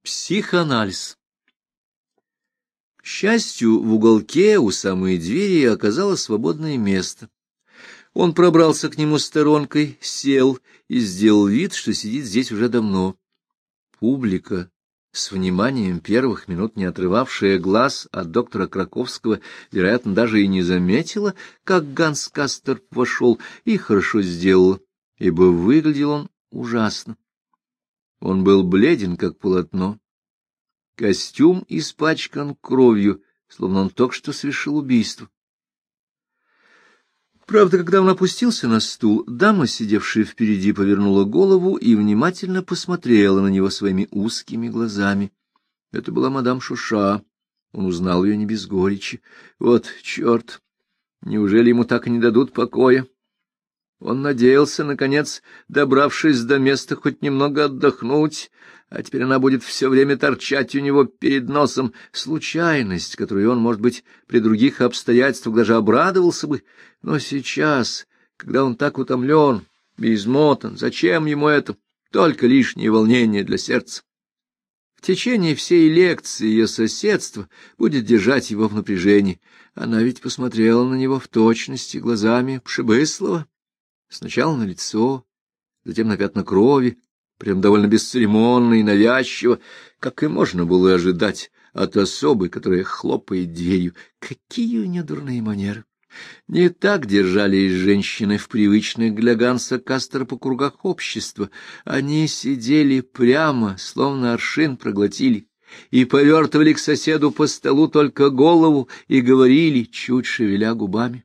Психоанализ. К счастью, в уголке у самой двери оказалось свободное место. Он пробрался к нему сторонкой, сел и сделал вид, что сидит здесь уже давно. Публика, с вниманием первых минут не отрывавшая глаз от доктора Краковского, вероятно, даже и не заметила, как Ганс Касторп вошел, и хорошо сделала, ибо выглядел он ужасно. Он был бледен, как полотно. Костюм испачкан кровью, словно он только что совершил убийство. Правда, когда он опустился на стул, дама, сидевшая впереди, повернула голову и внимательно посмотрела на него своими узкими глазами. Это была мадам Шуша. Он узнал ее не без горечи. Вот черт! Неужели ему так и не дадут покоя? Он надеялся, наконец, добравшись до места, хоть немного отдохнуть, а теперь она будет все время торчать у него перед носом. Случайность, которую он, может быть, при других обстоятельствах даже обрадовался бы, но сейчас, когда он так утомлен, измотан, зачем ему это? Только лишнее волнение для сердца. В течение всей лекции ее соседство будет держать его в напряжении. Она ведь посмотрела на него в точности глазами Пшебыслова. Сначала на лицо, затем на пятна крови, прям довольно бесцеремонно и навязчиво, как и можно было ожидать от особы, которая хлопает дверью. Какие у нее дурные манеры! Не так держались женщины в привычных для Ганса Касторпа кругах общества. Они сидели прямо, словно аршин проглотили, и повертывали к соседу по столу только голову и говорили, чуть шевеля губами.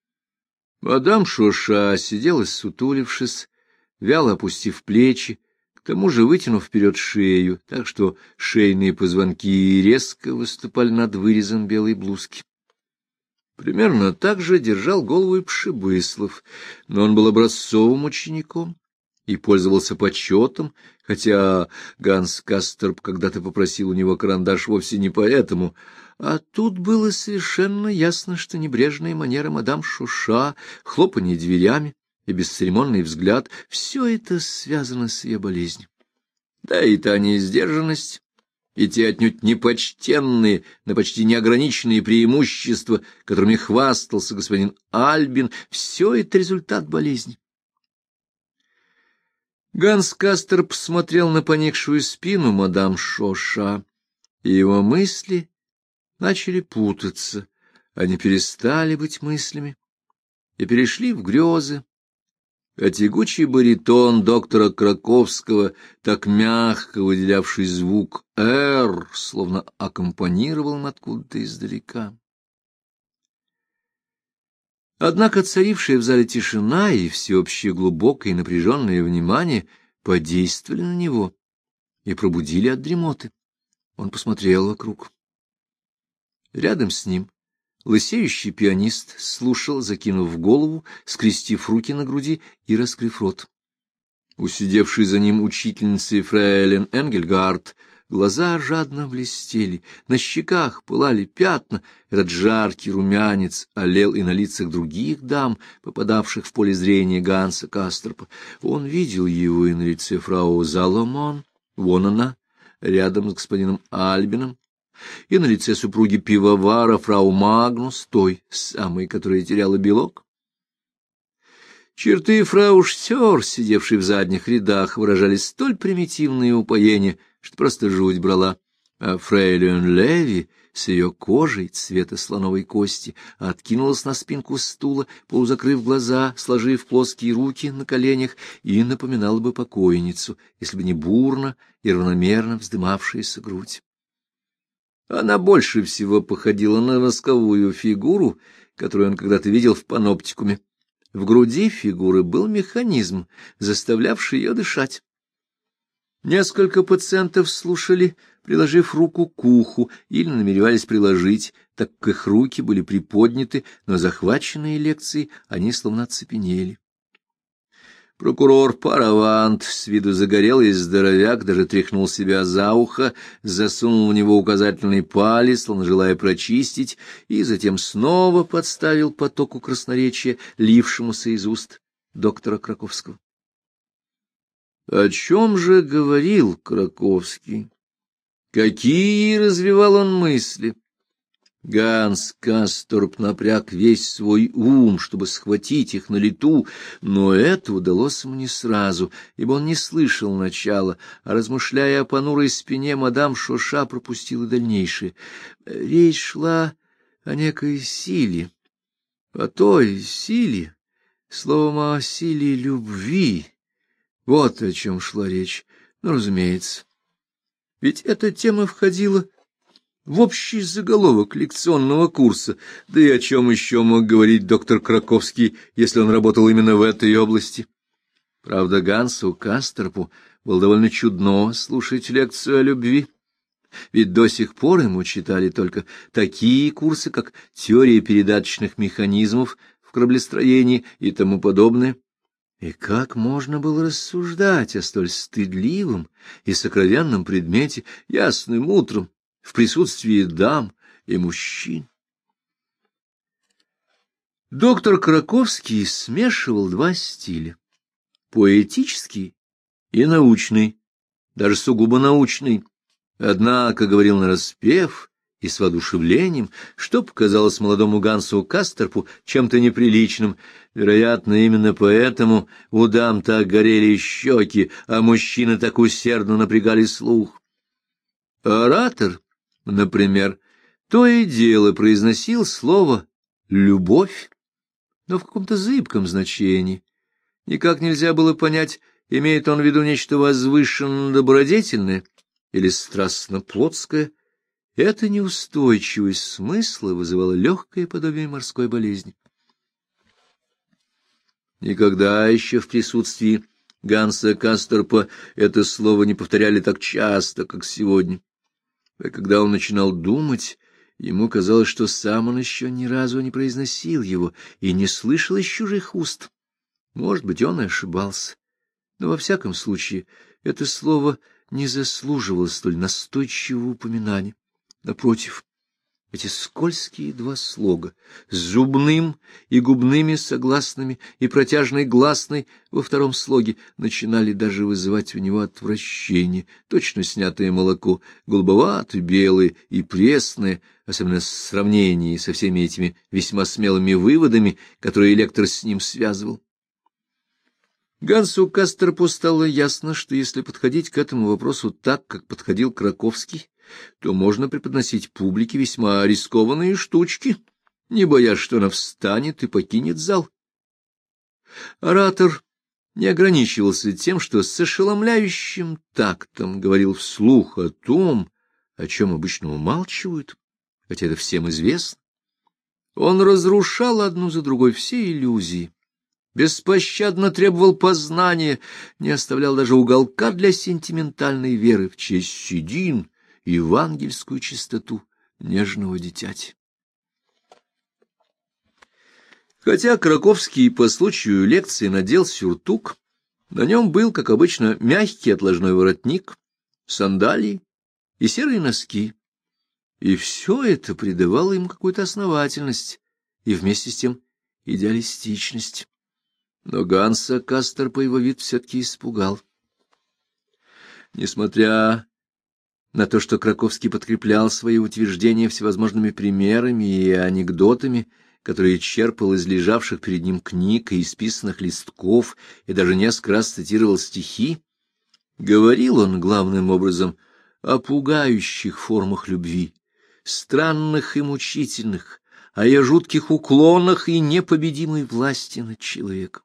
Мадам Шуша сидела, ссутулившись, вяло опустив плечи, к тому же вытянув вперед шею, так что шейные позвонки резко выступали над вырезом белой блузки. Примерно так же держал голову и Пшебыслов, но он был образцовым учеником и пользовался почетом, хотя Ганс Касторп когда-то попросил у него карандаш вовсе не поэтому. А тут было совершенно ясно, что небрежная манера мадам Шуша, хлопанье дверями и бесцеремонный взгляд — все это связано с ее болезнью. Да и та несдержанность, и те отнюдь непочтенные, но почти неограниченные преимущества, которыми хвастался господин Альбин, все это результат болезни. Ганс Касторп смотрел на поникшую спину мадам Шуша, и его мысли начали путаться, они перестали быть мыслями и перешли в грезы. А тягучий баритон доктора Краковского, так мягко выделявший звук «р», словно аккомпанировал им откуда-то издалека. Однако царившая в зале тишина и всеобщее глубокое и напряженное внимание подействовали на него и пробудили от дремоты. Он посмотрел вокруг. Рядом с ним лысеющий пианист слушал, закинув голову, скрестив руки на груди и раскрыв рот. У сидевшей за ним учительницы фрейлин Энгельгард глаза жадно блестели, на щеках пылали пятна, этот жаркий румянец олел и на лицах других дам, попадавших в поле зрения Ганса Касторпа. Он видел его и на лице фрау Заломон, вон она, рядом с господином Альбином, и на лице супруги пивовара фрау Магнус, той самой, которая теряла белок. Черты фрау Штёр, сидевшей в задних рядах, выражали столь примитивное упоение, что просто жуть брала, а фрейлин Леви с ее кожей цвета слоновой кости откинулась на спинку стула, полузакрыв глаза, сложив плоские руки на коленях, и напоминала бы покойницу, если бы не бурно и равномерно вздымавшаяся грудь. Она больше всего походила на восковую фигуру, которую он когда-то видел в паноптикуме. В груди фигуры был механизм, заставлявший ее дышать. Несколько пациентов слушали, приложив руку к уху, или намеревались приложить, так как их руки были приподняты, но захваченные лекцией они словно оцепенели. Прокурор Паравант, с виду загорелый здоровяк, даже тряхнул себя за ухо, засунул в него указательный палец, словно желая прочистить, и затем снова подставил потоку красноречия, лившемуся из уст доктора Краковского. О чем же говорил Краковский? Какие развивал он мысли! Ганс Касторп напряг весь свой ум, чтобы схватить их на лету, но это удалось ему не сразу, ибо он не слышал начала, а, размышляя о понурой спине, мадам Шоша пропустила дальнейшее. Речь шла о некой силе, о той силе, словом, о силе любви. Вот о чем шла речь. Ну, разумеется. Ведь эта тема входила в общий заголовок лекционного курса, да и о чем еще мог говорить доктор Краковский, если он работал именно в этой области. Правда, Гансу Касторпу было довольно чудно слушать лекцию о любви, ведь до сих пор ему читали только такие курсы, как теория передаточных механизмов в кораблестроении и тому подобное. И как можно было рассуждать о столь стыдливом и сокровенном предмете ясным утром, в присутствии дам и мужчин? Доктор Краковский смешивал два стиля — поэтический и научный, даже сугубо научный, однако говорил нараспев и с воодушевлением, что показалось молодому Гансу Касторпу чем-то неприличным. Вероятно, именно поэтому у дам так горели щеки, а мужчины так усердно напрягали слух. Оратор, например, то и дело произносил слово «любовь», но в каком-то зыбком значении. Никак нельзя было понять, имеет он в виду нечто возвышенно-добродетельное или страстно-плотское. Эта неустойчивость смысла вызывала легкое подобие морской болезни. Никогда еще в присутствии Ганса Касторпа это слово не повторяли так часто, как сегодня. А когда он начинал думать, ему казалось, что сам он еще ни разу не произносил его и не слышал из чужих уст. Может быть, он и ошибался, но во всяком случае это слово не заслуживало столь настойчивого упоминания. Напротив, эти скользкие два слога с зубным и губными согласными и протяжной гласной во втором слоге начинали даже вызывать у него отвращение, точно снятое молоко, голубоватое, белое и пресное, особенно в сравнении со всеми этими весьма смелыми выводами, которые лектор с ним связывал. Гансу Касторпу стало ясно, что если подходить к этому вопросу так, как подходил Краковский, то можно преподносить публике весьма рискованные штучки, не боясь, что она встанет и покинет зал. Оратор не ограничивался тем, что с ошеломляющим тактом говорил вслух о том, о чем обычно умалчивают, хотя это всем известно. Он разрушал одну за другой все иллюзии, беспощадно требовал познания, не оставлял даже уголка для сентиментальной веры в честь седин и евангельскую чистоту нежного дитяти. Хотя Краковский по случаю лекции надел сюртук, на нем был, как обычно, мягкий отложной воротник, сандалии и серые носки, и все это придавало ему какую-то основательность и вместе с тем идеалистичность. Но Ганса Касторпа его вид все-таки испугал. Несмотря на то, что Краковский подкреплял свои утверждения всевозможными примерами и анекдотами, которые черпал из лежавших перед ним книг и исписанных листков, и даже несколько раз цитировал стихи, говорил он главным образом о пугающих формах любви, странных и мучительных, о ее жутких уклонах и непобедимой власти над человеком.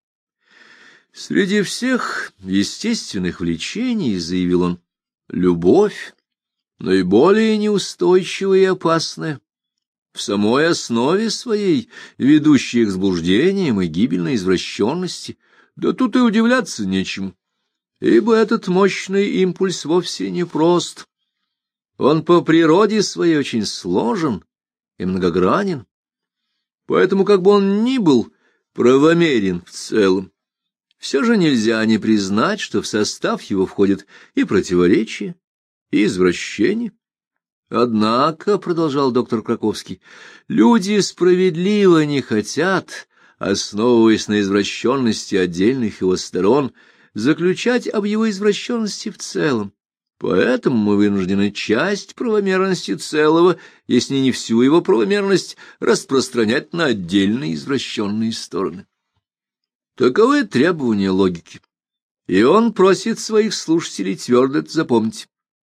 Среди всех естественных влечений, заявил он, любовь наиболее неустойчивая и опасная, в самой основе своей ведущая к заблуждениям и гибельной извращенности, да тут и удивляться нечему, ибо этот мощный импульс вовсе не прост. Он по природе своей очень сложен и многогранен, поэтому, как бы он ни был правомерен в целом, все же нельзя не признать, что в состав его входят и противоречия, и извращения. Однако, — продолжал доктор Краковский, — люди справедливо не хотят, основываясь на извращенности отдельных его сторон, заключать об его извращенности в целом, Поэтому мы вынуждены часть правомерности целого, если не всю его правомерность, распространять на отдельные извращенные стороны. Таковы требования логики, и он просит своих слушателей твердо это запомнить.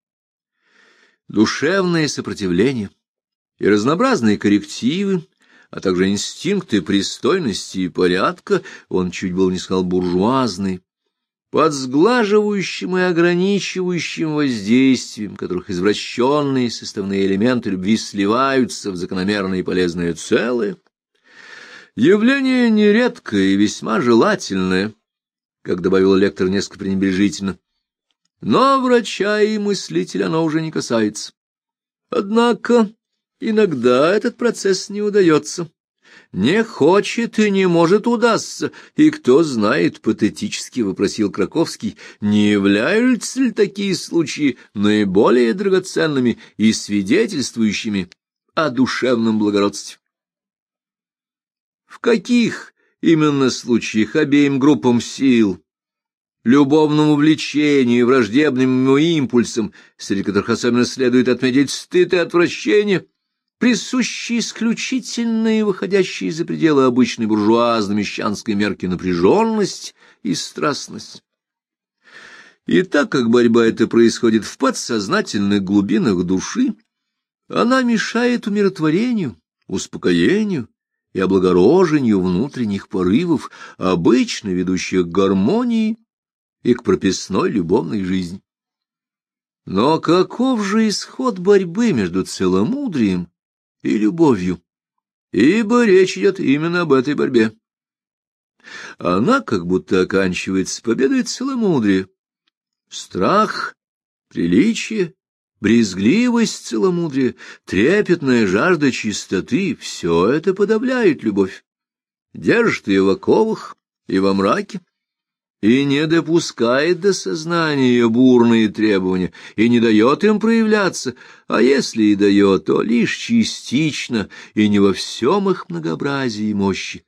Душевное сопротивление и разнообразные коррективы, а также инстинкты пристойности и порядка, он чуть было не сказал буржуазный, под сглаживающим и ограничивающим воздействием, которых извращенные составные элементы любви сливаются в закономерное и полезное целое, явление нередкое и весьма желательное, как добавил лектор несколько пренебрежительно, но врача и мыслителя оно уже не касается. Однако иногда этот процесс не удается. Не хочет и не может удастся, и кто знает, патетически вопросил Краковский, не являются ли такие случаи наиболее драгоценными и свидетельствующими о душевном благородстве? В каких именно случаях обеим группам сил, любовному влечению и враждебным ему импульсам, среди которых особенно следует отметить стыд и отвращение, присущие исключительно и выходящие за пределы обычной буржуазно-мещанской мерки напряженность и страстность. И так как борьба эта происходит в подсознательных глубинах души, она мешает умиротворению, успокоению и облагорожению внутренних порывов, обычно ведущих к гармонии и к прописной любовной жизни. Но каков же исход борьбы между целомудрием и любовью? Ибо речь идет именно об этой борьбе. Она как будто оканчивается победой целомудрия. Страх, приличие, брезгливость целомудрия, трепетная жажда чистоты — все это подавляет любовь, держит ее в оковах и во мраке, и не допускает до сознания ее бурные требования, и не дает им проявляться, а если и дает, то лишь частично и не во всем их многообразии и мощи.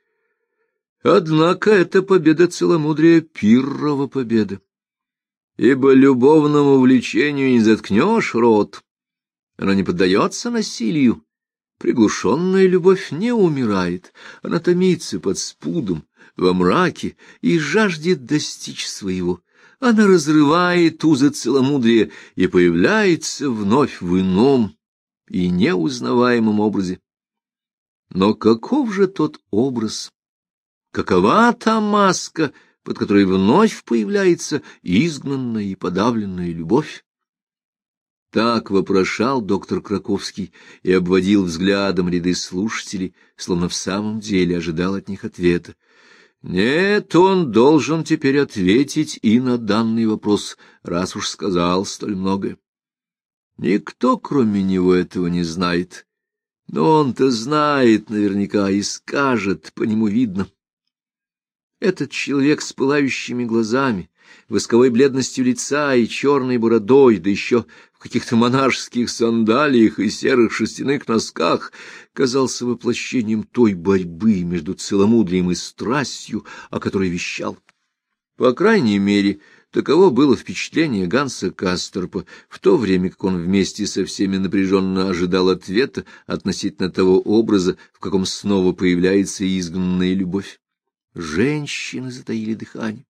Однако это победа целомудрия Пиррова победа, ибо любовному влечению не заткнешь рот, оно не поддается насилию. Приглушенная любовь не умирает, она томится под спудом, во мраке и жаждет достичь своего. Она разрывает узы целомудрия и появляется вновь в ином и неузнаваемом образе. Но каков же тот образ? Какова та маска, под которой вновь появляется изгнанная и подавленная любовь? Так вопрошал доктор Краковский и обводил взглядом ряды слушателей, словно в самом деле ожидал от них ответа. Нет, он должен теперь ответить и на данный вопрос, раз уж сказал столь многое. Никто, кроме него, этого не знает, но он-то знает наверняка и скажет, по нему видно. Этот человек с пылающими глазами, восковой бледностью лица и черной бородой, да еще в каких-то монашеских сандалиях и серых шерстяных носках, казался воплощением той борьбы между целомудрием и страстью, о которой вещал. По крайней мере, таково было впечатление Ганса Касторпа, в то время как он вместе со всеми напряженно ожидал ответа относительно того образа, в каком снова появляется изгнанная любовь. Женщины затаили дыхание.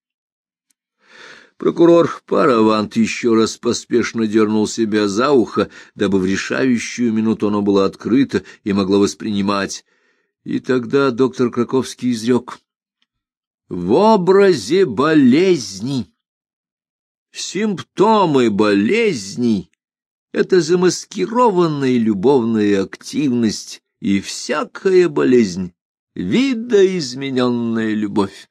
Прокурор Паравант еще раз поспешно дернул себя за ухо, дабы в решающую минуту оно было открыто и могло воспринимать. И тогда доктор Краковский изрек: «В образе болезни, симптомы болезней — это замаскированная любовная активность и всякая болезнь — видоизмененная любовь».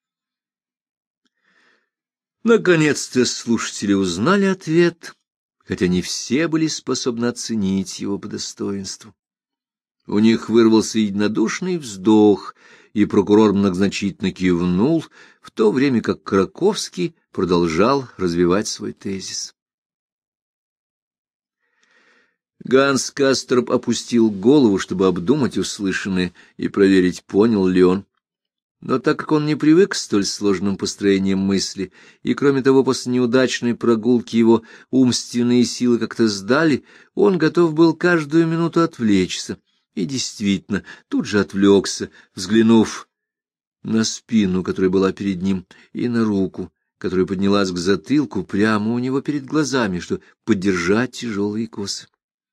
Наконец-то слушатели узнали ответ, хотя не все были способны оценить его по достоинству. У них вырвался единодушный вздох, и прокурор многозначительно кивнул, в то время как Краковский продолжал развивать свой тезис. Ганс Касторп опустил голову, чтобы обдумать услышанное и проверить, понял ли он. Но так как он не привык к столь сложным построениям мысли, и, кроме того, после неудачной прогулки его умственные силы как-то сдали, он готов был каждую минуту отвлечься, и действительно тут же отвлекся, взглянув на спину, которая была перед ним, и на руку, которая поднялась к затылку прямо у него перед глазами, чтобы поддержать тяжелые косы.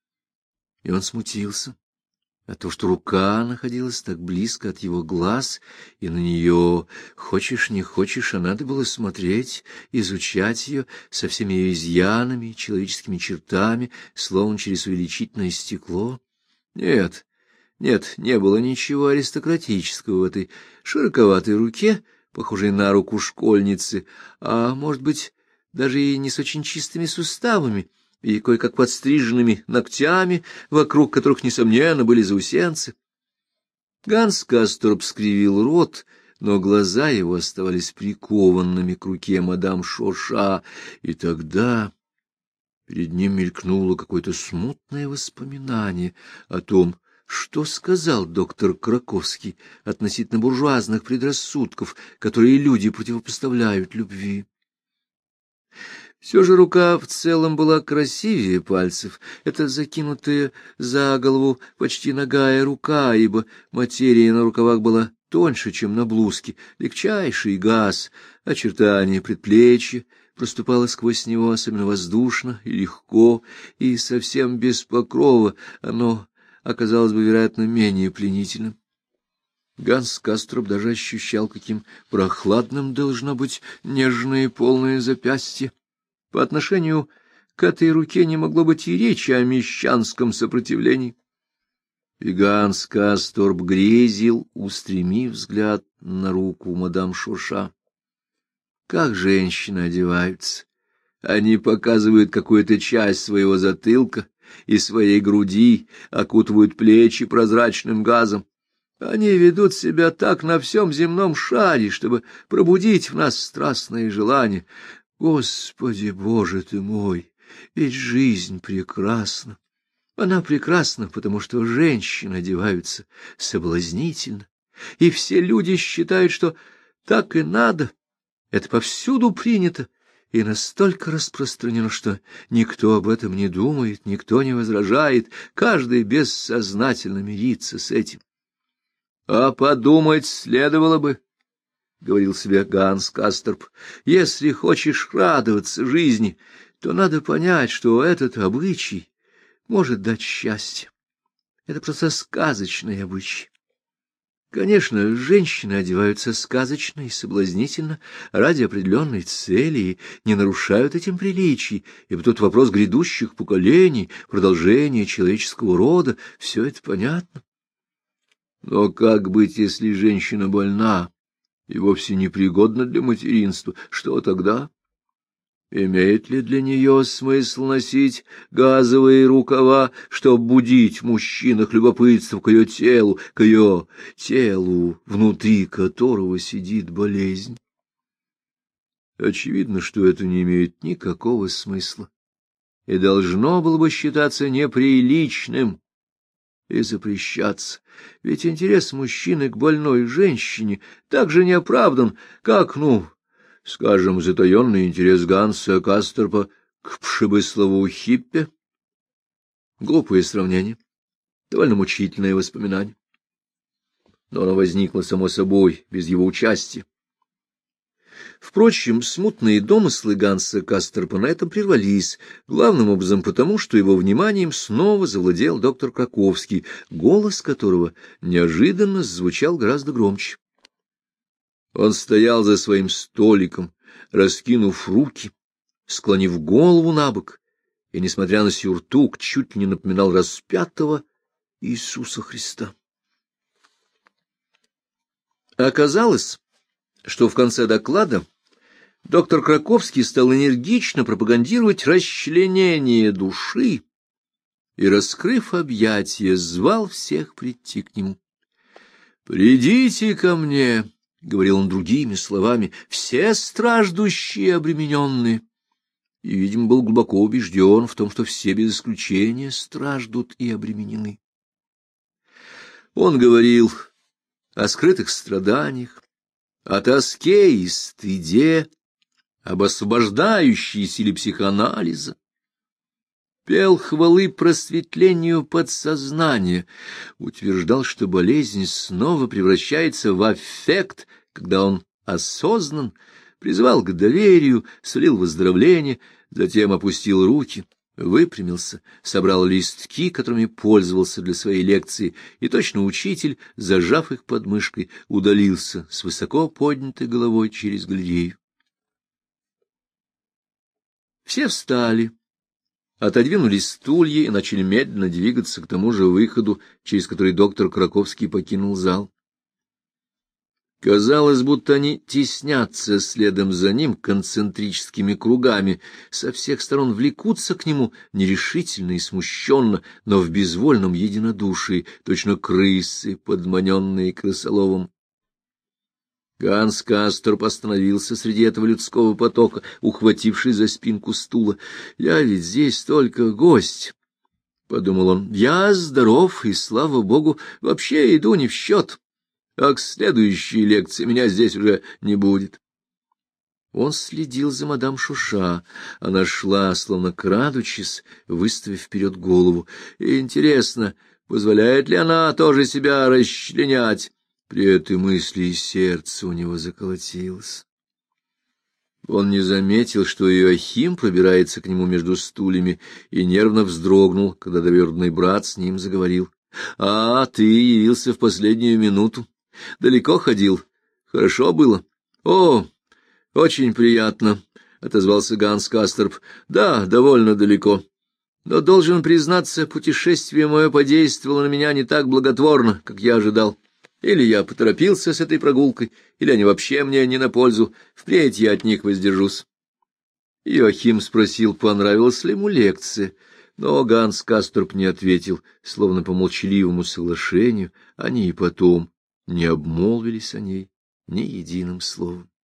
И он смутился. А то, что рука находилась так близко от его глаз, и на нее, хочешь не хочешь, а надо было смотреть, изучать ее со всеми ее изъянами, человеческими чертами, словно через увеличительное стекло. Нет, не было ничего аристократического в этой широковатой руке, похожей на руку школьницы, а, может быть, даже и не с очень чистыми суставами, и кое-как подстриженными ногтями, вокруг которых, несомненно, были заусенцы. Ганс Касторп скривил рот, но глаза его оставались прикованными к руке мадам Шоша, и тогда перед ним мелькнуло какое-то смутное воспоминание о том, что сказал доктор Краковский относительно буржуазных предрассудков, которые люди противопоставляют любви. Все же рука в целом была красивее пальцев, это закинутая за голову почти нагая рука, ибо материя на рукавах была тоньше, чем на блузке, легчайший газ, очертание предплечья проступало сквозь него особенно воздушно и легко, и совсем без покрова оно оказалось бы, вероятно, менее пленительным. Ганс Касторп даже ощущал, каким прохладным должно быть нежное и полное запястье. По отношению к этой руке не могло быть и речи о мещанском сопротивлении. И Ганс Касторп грезил, устремив взгляд на руку мадам Шоша. Как женщины одеваются! Они показывают какую-то часть своего затылка и своей груди, окутывают плечи прозрачным газом. Они ведут себя так на всем земном шаре, чтобы пробудить в нас страстные желания. Господи, Боже ты мой, ведь жизнь прекрасна. Она прекрасна, потому что женщины одеваются соблазнительно, и все люди считают, что так и надо. Это повсюду принято и настолько распространено, что никто об этом не думает, никто не возражает, каждый бессознательно мирится с этим. А подумать следовало бы, — говорил себе Ганс Касторп, — если хочешь радоваться жизни, то надо понять, что этот обычай может дать счастье. Это просто сказочный обычай. Конечно, женщины одеваются сказочно и соблазнительно ради определенной цели и не нарушают этим приличий, ибо тут вопрос грядущих поколений, продолжения человеческого рода, все это понятно. Но как быть, если женщина больна и вовсе непригодна для материнства? Что тогда? Имеет ли для нее смысл носить газовые рукава, чтобы будить в мужчинах любопытство к ее телу, внутри которого сидит болезнь? Очевидно, что это не имеет никакого смысла и должно было бы считаться неприличным и запрещаться, ведь интерес мужчины к больной женщине так же неоправдан, как, скажем, затаенный интерес Ганса Касторпа к Пшебыслову Хиппе. Глупое сравнение, довольно мучительное воспоминание. Но оно возникло само собой, без его участия. Впрочем, смутные домыслы Ганса Касторпа на этом прервались, главным образом потому, что его вниманием снова завладел доктор Краковский, голос которого неожиданно звучал гораздо громче. Он стоял за своим столиком, раскинув руки, склонив голову набок, и, несмотря на сюртук, чуть ли не напоминал распятого Иисуса Христа. Оказалось, что в конце доклада доктор Краковский стал энергично пропагандировать расчленение души и, раскрыв объятия, звал всех прийти к нему. «Придите ко мне», — говорил он другими словами, — «все страждущие и обремененные». И, видимо, был глубоко убежден в том, что все без исключения страждут и обременены. Он говорил о скрытых страданиях, о тоске и стыде, об освобождающей силе психоанализа. Пел хвалы просветлению подсознания, утверждал, что болезнь снова превращается в аффект, когда он осознан, призывал к доверию, сулил выздоровление, затем опустил руки, выпрямился, собрал листки, которыми пользовался для своей лекции, и точно учитель, зажав их под мышкой, удалился с высоко поднятой головой через галерею. Все встали, отодвинули стулья и начали медленно двигаться к тому же выходу, через который доктор Краковский покинул зал. Казалось, будто они теснятся следом за ним концентрическими кругами, со всех сторон влекутся к нему нерешительно и смущенно, но в безвольном единодушии, точно крысы, подманенные крысоловом. Ганс Касторп остановился среди этого людского потока, ухватившись за спинку стула. — Я ведь здесь только гость, — подумал он. — Я здоров, и, слава богу, вообще иду не в счет. А к следующей лекции меня здесь уже не будет. Он следил за мадам Шуша. Она шла, словно крадучись, выставив вперед голову. Интересно, позволяет ли она тоже себя расчленять? При этой мысли и сердце у него заколотилось. Он не заметил, что Иоахим пробирается к нему между стульями, и нервно вздрогнул, когда доверенный брат с ним заговорил. — А, ты явился в последнюю минуту. Далеко ходил? Хорошо было? — О, очень приятно, — отозвался Ганс Касторп. — Да, довольно далеко. Но, должен признаться, путешествие мое подействовало на меня не так благотворно, как я ожидал. Или я поторопился с этой прогулкой, или они вообще мне не на пользу. Впредь я от них воздержусь. Иоахим спросил, понравилась ли ему лекция, но Ганс Касторп не ответил, словно по молчаливому соглашению они и потом не обмолвились о ней ни единым словом.